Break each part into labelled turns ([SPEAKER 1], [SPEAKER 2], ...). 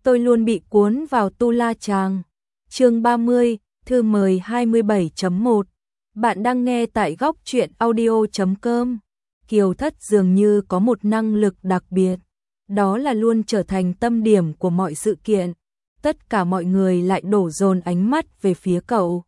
[SPEAKER 1] tôi luôn bị cuốn vào tu la chàng. Chương 30, thư mời 27.1. Bạn đang nghe tại góc truyện audio.com. Kiều Thất dường như có một năng lực đặc biệt, đó là luôn trở thành tâm điểm của mọi sự kiện. Tất cả mọi người lại đổ dồn ánh mắt về phía cậu.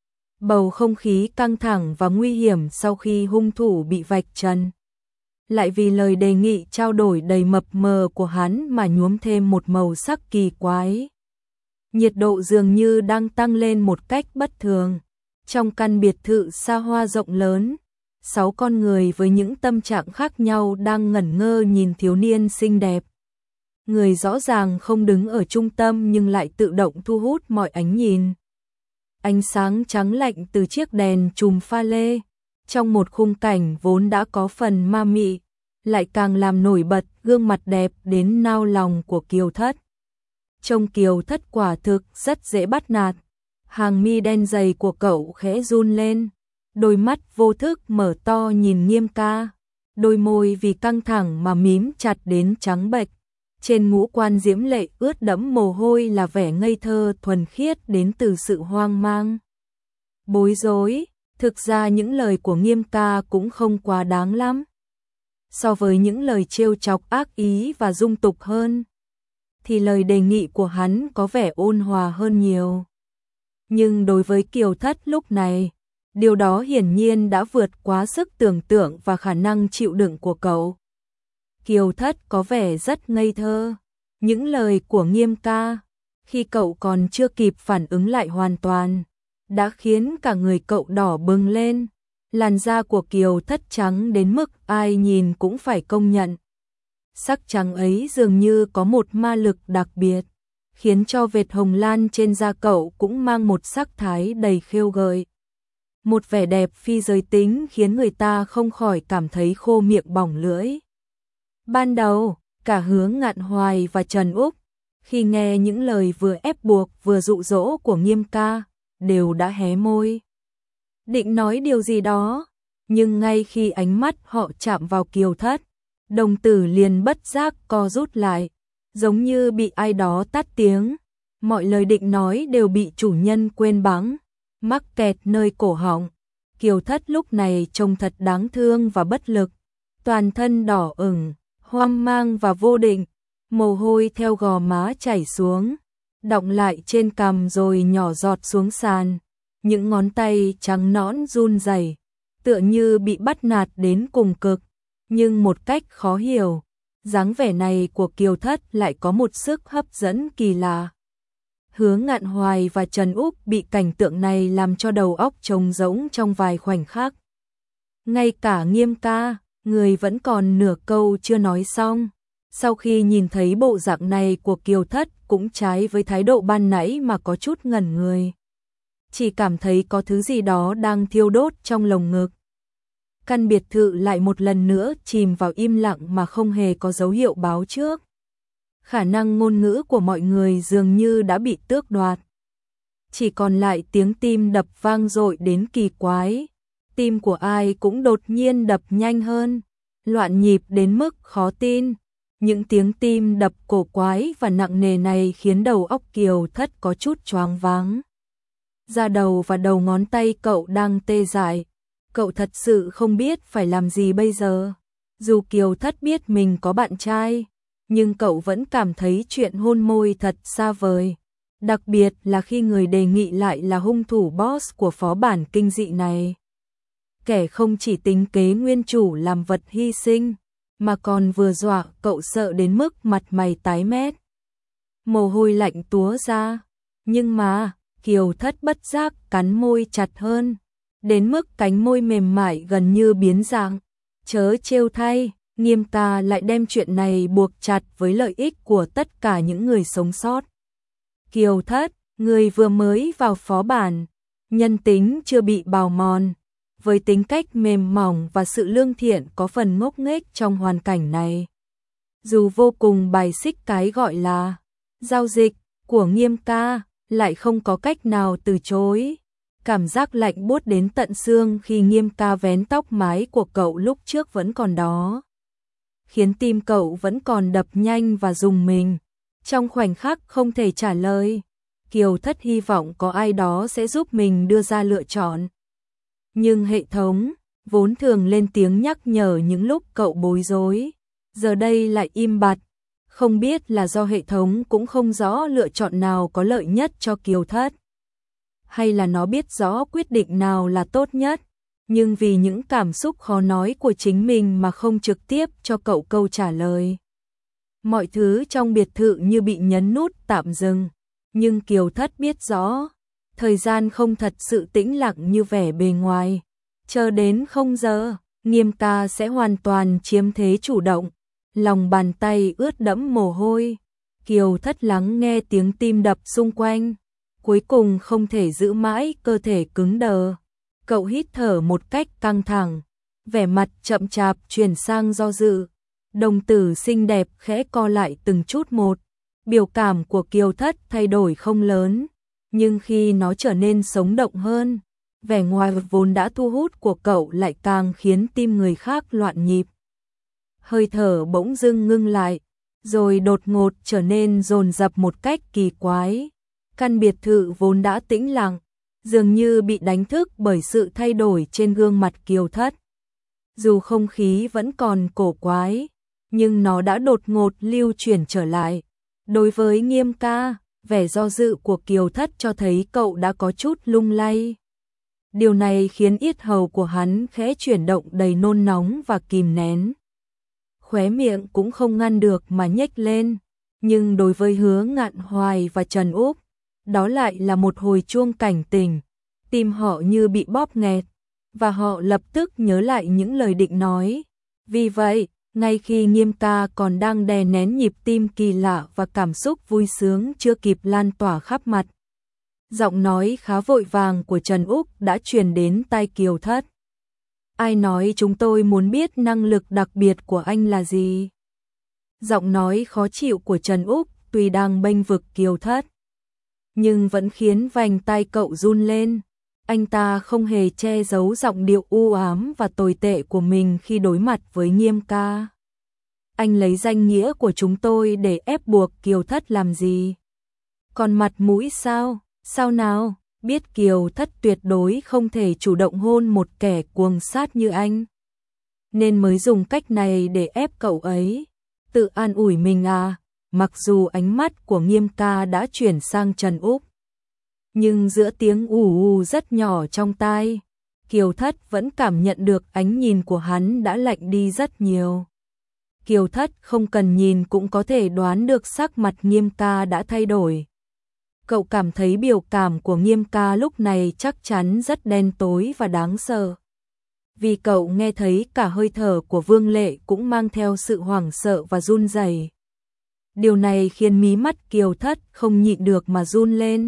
[SPEAKER 1] Bầu không khí căng thẳng và nguy hiểm sau khi hung thủ bị vạch trần, lại vì lời đề nghị trao đổi đầy mập mờ của hắn mà nhuốm thêm một màu sắc kỳ quái. Nhiệt độ dường như đang tăng lên một cách bất thường. Trong căn biệt thự xa hoa rộng lớn, 6 con người với những tâm trạng khác nhau đang ngẩn ngơ nhìn thiếu niên xinh đẹp. Người rõ ràng không đứng ở trung tâm nhưng lại tự động thu hút mọi ánh nhìn. Ánh sáng trắng lạnh từ chiếc đèn chùm pha lê, trong một khung cảnh vốn đã có phần ma mị, lại càng làm nổi bật gương mặt đẹp đến nao lòng của Kiều Thất. Trông Kiều Thất quả thực rất dễ bắt nạt. Hàng mi đen dày của cậu khẽ run lên, đôi mắt vô thức mở to nhìn Nghiêm Ca, đôi môi vì căng thẳng mà mím chặt đến trắng bệch. Trên ngũ quan diễm lệ ướt đẫm mồ hôi là vẻ ngây thơ thuần khiết đến từ sự hoang mang, bối rối. Thực ra những lời của Nghiêm Ca cũng không quá đáng lắm. So với những lời trêu chọc ác ý và dung tục hơn, thì lời đề nghị của hắn có vẻ ôn hòa hơn nhiều. Nhưng đối với Kiều Thất lúc này, điều đó hiển nhiên đã vượt quá sức tưởng tượng và khả năng chịu đựng của cậu. Kiều Thất có vẻ rất ngây thơ. Những lời của Nghiêm Ca, khi cậu còn chưa kịp phản ứng lại hoàn toàn, đã khiến cả người cậu đỏ bừng lên. Làn da của Kiều Thất trắng đến mức ai nhìn cũng phải công nhận. Sắc trắng ấy dường như có một ma lực đặc biệt, khiến cho vệt hồng lan trên da cậu cũng mang một sắc thái đầy khêu gợi. Một vẻ đẹp phi giới tính khiến người ta không khỏi cảm thấy khô miệng bỏng lưỡi. Ban đầu, cả Hứa Ngạn Hoài và Trần Úc, khi nghe những lời vừa ép buộc vừa dụ dỗ của Nghiêm Ca, đều đã hé môi, định nói điều gì đó, nhưng ngay khi ánh mắt họ chạm vào Kiều Thất, đồng tử liền bất giác co rút lại, giống như bị ai đó tát tiếng. Mọi lời định nói đều bị chủ nhân quên bẵng, mắc kẹt nơi cổ họng. Kiều Thất lúc này trông thật đáng thương và bất lực, toàn thân đỏ ửng, hoang mang và vô định, mồ hôi theo gò má chảy xuống, đọng lại trên cằm rồi nhỏ giọt xuống sàn. Những ngón tay trắng nõn run rẩy, tựa như bị bắt nạt đến cùng cực, nhưng một cách khó hiểu, dáng vẻ này của Kiều Thất lại có một sức hấp dẫn kỳ lạ. Hứa Ngạn Hoài và Trần Úc bị cảnh tượng này làm cho đầu óc trống rỗng trong vài khoảnh khắc. Ngay cả Nghiêm Ca, người vẫn còn nửa câu chưa nói xong, sau khi nhìn thấy bộ dạng này của Kiều Thất cũng trái với thái độ ban nãy mà có chút ngẩn người. Chỉ cảm thấy có thứ gì đó đang thiêu đốt trong lồng ngực. Căn biệt thự lại một lần nữa chìm vào im lặng mà không hề có dấu hiệu báo trước. Khả năng ngôn ngữ của mọi người dường như đã bị tước đoạt. Chỉ còn lại tiếng tim đập vang dội đến kỳ quái. Tim của ai cũng đột nhiên đập nhanh hơn, loạn nhịp đến mức khó tin. Những tiếng tim đập cổ quái và nặng nề này khiến đầu óc Kiều Thất có chút choáng váng. Da đầu và đầu ngón tay cậu đang tê dại. Cậu thật sự không biết phải làm gì bây giờ. Dù Kiều Thất biết mình có bạn trai, nhưng cậu vẫn cảm thấy chuyện hôn môi thật xa vời. Đặc biệt là khi người đề nghị lại là hung thủ boss của phó bản kinh dị này. Kẻ không chỉ tính kế nguyên chủ làm vật hy sinh, mà còn vừa dọa cậu sợ đến mức mặt mày tái mét. Mồ hôi lạnh túa ra, nhưng mà Kiều Thất bất giác cắn môi chặt hơn, đến mức cánh môi mềm mại gần như biến dạng. Chớ trêu thay, Nghiêm Ca lại đem chuyện này buộc chặt với lợi ích của tất cả những người sống sót. Kiều Thất, người vừa mới vào phó bản, nhân tính chưa bị bào mòn, với tính cách mềm mỏng và sự lương thiện có phần ngốc nghếch trong hoàn cảnh này. Dù vô cùng bài xích cái gọi là giao dịch của Nghiêm Ca, lại không có cách nào từ chối. Cảm giác lạnh buốt đến tận xương khi Nghiêm Ca vén tóc mái của cậu lúc trước vẫn còn đó, khiến tim cậu vẫn còn đập nhanh và rùng mình. Trong khoảnh khắc không thể trả lời, Kiều Thất hy vọng có ai đó sẽ giúp mình đưa ra lựa chọn. Nhưng hệ thống, vốn thường lên tiếng nhắc nhở những lúc cậu bối rối, giờ đây lại im bặt. Không biết là do hệ thống cũng không rõ lựa chọn nào có lợi nhất cho Kiều Thất, hay là nó biết rõ quyết định nào là tốt nhất, nhưng vì những cảm xúc khó nói của chính mình mà không trực tiếp cho cậu câu trả lời. Mọi thứ trong biệt thự như bị nhấn nút tạm dừng, nhưng Kiều Thất biết rõ, thời gian không thật sự tĩnh lặng như vẻ bề ngoài. Chờ đến 0 giờ, Nghiêm ca sẽ hoàn toàn chiếm thế chủ động. Lòng bàn tay ướt đẫm mồ hôi, Kiều Thất lắng nghe tiếng tim đập xung quanh, cuối cùng không thể giữ mãi cơ thể cứng đờ. Cậu hít thở một cách căng thẳng, vẻ mặt chậm chạp chuyển sang do dự. Đồng tử xinh đẹp khẽ co lại từng chút một. Biểu cảm của Kiều Thất thay đổi không lớn, nhưng khi nó trở nên sống động hơn, vẻ ngoài vốn đã thu hút của cậu lại càng khiến tim người khác loạn nhịp. Hơi thở bỗng dưng ngưng lại, rồi đột ngột trở nên dồn dập một cách kỳ quái. Căn biệt thự vốn đã tĩnh lặng, dường như bị đánh thức bởi sự thay đổi trên gương mặt Kiều Thất. Dù không khí vẫn còn cổ quái, nhưng nó đã đột ngột lưu chuyển trở lại. Đối với Nghiêm ca, vẻ do dự của Kiều Thất cho thấy cậu đã có chút lung lay. Điều này khiến yết hầu của hắn khẽ chuyển động đầy nôn nóng và kìm nén. Khóe miệng cũng không ngăn được mà nhếch lên, nhưng đối với Hứa Ngạn Hoài và Trần Úc, đó lại là một hồi chuông cảnh tỉnh. Tim họ như bị bóp nghẹt, và họ lập tức nhớ lại những lời định nói. Vì vậy, ngay khi Nghiêm ca còn đang đè nén nhịp tim kỳ lạ và cảm xúc vui sướng chưa kịp lan tỏa khắp mặt, giọng nói khá vội vàng của Trần Úc đã truyền đến tai Kiều Thất. Ai nói chúng tôi muốn biết năng lực đặc biệt của anh là gì? Giọng nói khó chịu của Trần Úc tuy đang bênh vực Kiều Thất, nhưng vẫn khiến vành tai cậu run lên. Anh ta không hề che giấu giọng điệu u ám và tồi tệ của mình khi đối mặt với Nghiêm ca. Anh lấy danh nghĩa của chúng tôi để ép buộc Kiều Thất làm gì? Còn mặt mũi sao? Sao nào? Biết Kiều Thất tuyệt đối không thể chủ động hôn một kẻ cuồng sát như anh, nên mới dùng cách này để ép cậu ấy. Tự an ủi mình à? Mặc dù ánh mắt của Nghiêm ca đã chuyển sang Trần Úc, nhưng giữa tiếng ù ù rất nhỏ trong tai, Kiều Thất vẫn cảm nhận được ánh nhìn của hắn đã lạnh đi rất nhiều. Kiều Thất không cần nhìn cũng có thể đoán được sắc mặt Nghiêm ca đã thay đổi. Cậu cảm thấy biểu cảm của Nghiêm ca lúc này chắc chắn rất đen tối và đáng sợ. Vì cậu nghe thấy cả hơi thở của Vương Lệ cũng mang theo sự hoảng sợ và run rẩy. Điều này khiến mí mắt Kiều Thất không nhịn được mà run lên.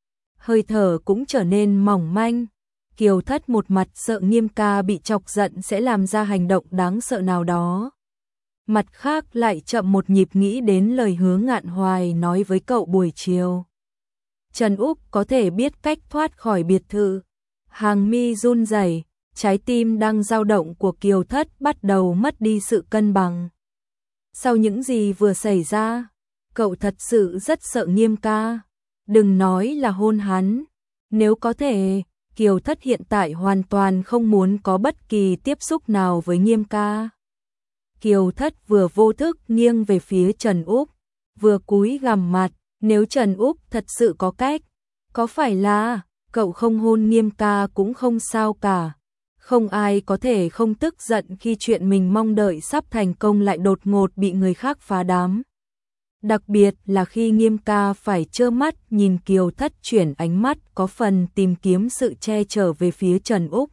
[SPEAKER 1] Hơi thở cũng trở nên mỏng manh. Kiều Thất một mặt sợ Nghiêm ca bị chọc giận sẽ làm ra hành động đáng sợ nào đó, mặt khác lại chậm một nhịp nghĩ đến lời Hứa Ngạn Hoài nói với cậu buổi chiều. Trần Úc có thể biết cách thoát khỏi biệt thự. Hàng mi run rẩy, trái tim đang dao động của Kiều Thất bắt đầu mất đi sự cân bằng. Sau những gì vừa xảy ra, cậu thật sự rất sợ Nghiêm ca. Đừng nói là hôn hắn. Nếu có thể, Kiều Thất hiện tại hoàn toàn không muốn có bất kỳ tiếp xúc nào với Nghiêm ca. Kiều Thất vừa vô thức nghiêng về phía Trần Úc, vừa cúi gằm mặt. Nếu Trần Úc thật sự có cách, có phải là cậu không hôn Nghiêm ca cũng không sao cả. Không ai có thể không tức giận khi chuyện mình mong đợi sắp thành công lại đột ngột bị người khác phá đám. Đặc biệt là khi Nghiêm ca phải trơ mắt nhìn Kiều Thất chuyển ánh mắt có phần tìm kiếm sự che chở về phía Trần Úc.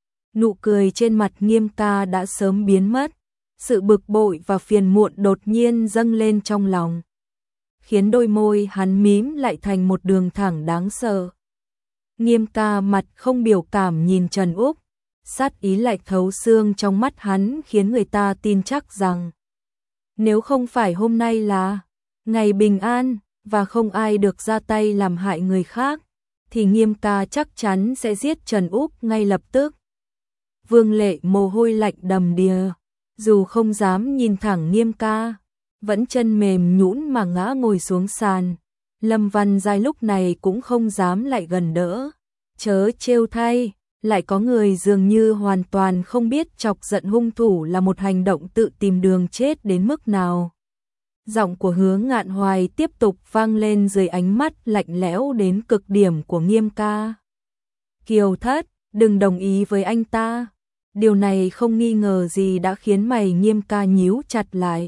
[SPEAKER 1] Nụ cười trên mặt Nghiêm ca đã sớm biến mất, sự bực bội và phiền muộn đột nhiên dâng lên trong lòng, khiến đôi môi hắn mím lại thành một đường thẳng đáng sợ. Nghiêm ca mặt không biểu cảm nhìn Trần Úc, sát ý lạnh thấu xương trong mắt hắn khiến người ta tin chắc rằng nếu không phải hôm nay là ngày bình an và không ai được ra tay làm hại người khác, thì Nghiêm ca chắc chắn sẽ giết Trần Úc ngay lập tức. Vương Lệ mồ hôi lạnh đầm đìa, dù không dám nhìn thẳng Nghiêm ca, vẫn chân mềm nhũn mà ngã ngồi xuống sàn. Lâm Văn Giai lúc này cũng không dám lại gần đỡ. Chớ trêu thay, lại có người dường như hoàn toàn không biết chọc giận hung thủ là một hành động tự tìm đường chết đến mức nào. Giọng của Hứa Ngạn Hoài tiếp tục vang lên dưới ánh mắt lạnh lẽo đến cực điểm của Nghiêm ca. Kiều Thất, đừng đồng ý với anh ta. Điều này không nghi ngờ gì đã khiến mày Nghiêm ca nhíu chặt lại.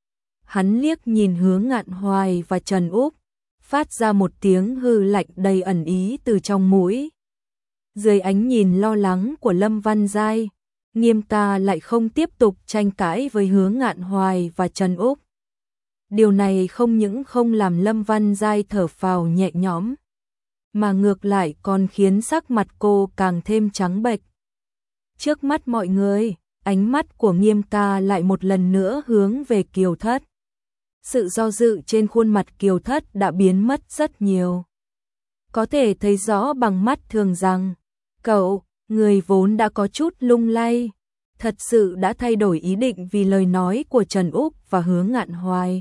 [SPEAKER 1] Hắn liếc nhìn Hứa Ngạn Hoài và Trần Úc, phát ra một tiếng hư lạnh đầy ẩn ý từ trong mũi. Dưới ánh nhìn lo lắng của Lâm Văn Giai, Nghiêm ca lại không tiếp tục tranh cãi với Hứa Ngạn Hoài và Trần Úc. Điều này không những không làm Lâm Văn Giai thở phào nhẹ nhõm, mà ngược lại còn khiến sắc mặt cô càng thêm trắng bệch. Trước mắt mọi người, ánh mắt của Nghiêm ca lại một lần nữa hướng về Kiều Thất. Sự do dự trên khuôn mặt Kiều Thất đã biến mất rất nhiều. Có thể thấy rõ bằng mắt thường rằng, cậu, người vốn đã có chút lung lay, thật sự đã thay đổi ý định vì lời nói của Trần Úc và Hứa Ngạn Hoài.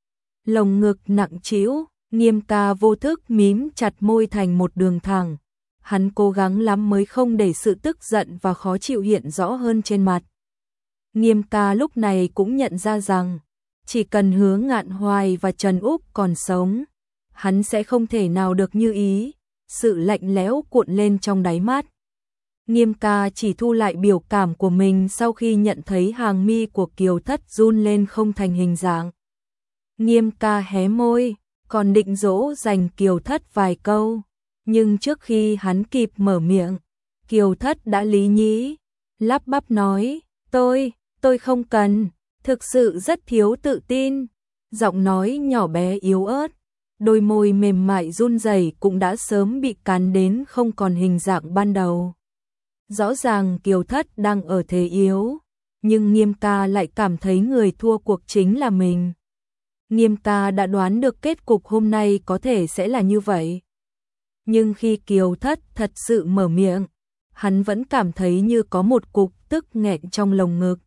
[SPEAKER 1] Lồng ngực nặng trĩu, Nghiêm ca vô thức mím chặt môi thành một đường thẳng. Hắn cố gắng lắm mới không để sự tức giận và khó chịu hiện rõ hơn trên mặt. Nghiêm ca lúc này cũng nhận ra rằng, chỉ cần Hứa Ngạn Hoài và Trần Úc còn sống, hắn sẽ không thể nào được như ý. Sự lạnh lẽo cuộn lên trong đáy mắt. Nghiêm ca chỉ thu lại biểu cảm của mình sau khi nhận thấy hàng mi của Kiều Thất run lên không thành hình dạng. Nghiêm ca hé môi, còn định dỗ dành Kiều Thất vài câu, nhưng trước khi hắn kịp mở miệng, Kiều Thất đã lý nhí, lắp bắp nói, tôi không cần, thực sự rất thiếu tự tin. Giọng nói nhỏ bé yếu ớt, đôi môi mềm mại run rẩy cũng đã sớm bị cắn đến không còn hình dạng ban đầu. Rõ ràng Kiều Thất đang ở thế yếu, nhưng Nghiêm ca lại cảm thấy người thua cuộc chính là mình. Nghiêm ca đã đoán được kết cục hôm nay có thể sẽ là như vậy. Nhưng khi Kiều Thất thật sự mở miệng, hắn vẫn cảm thấy như có một cục tức nghẹn trong lồng ngực.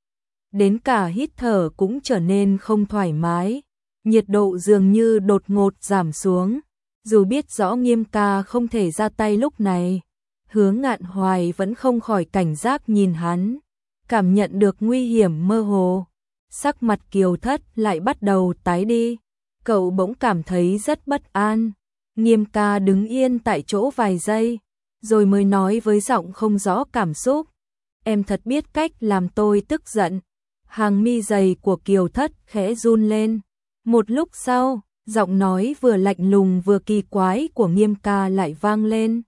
[SPEAKER 1] Đến cả hít thở cũng trở nên không thoải mái, nhiệt độ dường như đột ngột giảm xuống. Dù biết rõ Nghiêm ca không thể ra tay lúc này, Hứa Ngạn Hoài vẫn không khỏi cảnh giác nhìn hắn, cảm nhận được nguy hiểm mơ hồ. Sắc mặt Kiều Thất lại bắt đầu tái đi, cậu bỗng cảm thấy rất bất an. Nghiêm ca đứng yên tại chỗ vài giây, rồi mới nói với giọng không rõ cảm xúc, em thật biết cách làm tôi tức giận. Hàng mi dày của Kiều Thất khẽ run lên. Một lúc sau, giọng nói vừa lạnh lùng vừa kỳ quái của Nghiêm ca lại vang lên.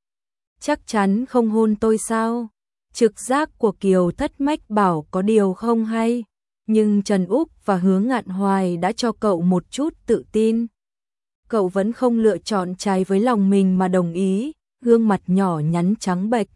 [SPEAKER 1] Chắc chắn không hôn tôi sao? Trực giác của Kiều Thất mách bảo có điều không hay, nhưng Trần Úc và Hứa Ngạn Hoài đã cho cậu một chút tự tin. Cậu vẫn không lựa chọn trái với lòng mình mà đồng ý, gương mặt nhỏ nhắn trắng bệch,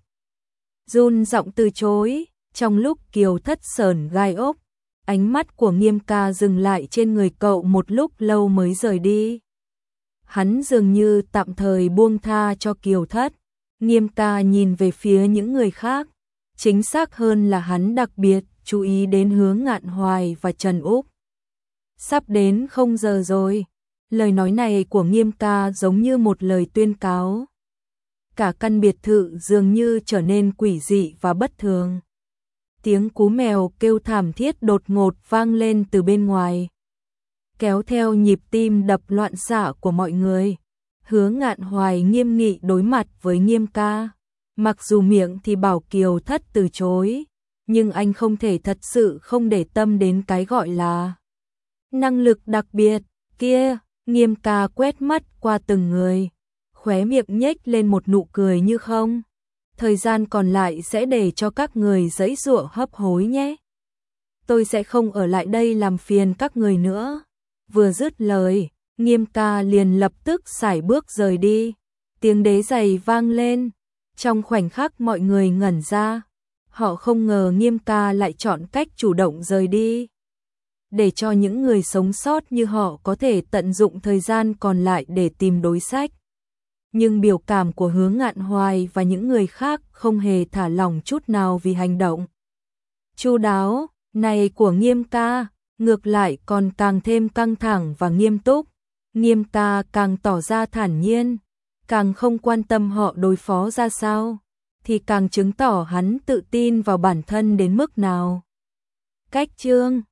[SPEAKER 1] run giọng từ chối. Trong lúc Kiều Thất sởn gai ốc, ánh mắt của Nghiêm ca dừng lại trên người cậu một lúc lâu mới rời đi. Hắn dường như tạm thời buông tha cho Kiều Thất. Nghiêm ca nhìn về phía những người khác, chính xác hơn là hắn đặc biệt chú ý đến Hứa Ngạn Hoài và Trần Úc. Sắp đến không giờ rồi. Lời nói này của Nghiêm ca giống như một lời tuyên cáo. Cả căn biệt thự dường như trở nên quỷ dị và bất thường. Tiếng cú mèo kêu thảm thiết đột ngột vang lên từ bên ngoài, kéo theo nhịp tim đập loạn xạ của mọi người. Hứa Ngạn Hoài nghiêm nghị đối mặt với Nghiêm ca. Mặc dù miệng thì bảo Kiều Thất từ chối, nhưng anh không thể thật sự không để tâm đến cái gọi là năng lực đặc biệt kia. Nghiêm ca quét mắt qua từng người, khóe miệng nhếch lên một nụ cười như không. Thời gian còn lại sẽ để cho các người giãy giụa hấp hối nhé. Tôi sẽ không ở lại đây làm phiền các người nữa. Vừa dứt lời, Nghiêm ca liền lập tức sải bước rời đi. Tiếng đế giày vang lên. Trong khoảnh khắc mọi người ngẩn ra. Họ không ngờ Nghiêm ca lại chọn cách chủ động rời đi, để cho những người sống sót như họ có thể tận dụng thời gian còn lại để tìm đối sách. Nhưng biểu cảm của Hứa Ngạn Hoài và những người khác không hề thả lỏng chút nào vì hành động chu đáo này của Nghiêm ca. ngược lại còn càng thêm căng thẳng và nghiêm túc. Nghiêm ta càng tỏ ra thản nhiên, càng không quan tâm họ đối phó ra sao, thì càng chứng tỏ hắn tự tin vào bản thân đến mức nào. Cách chương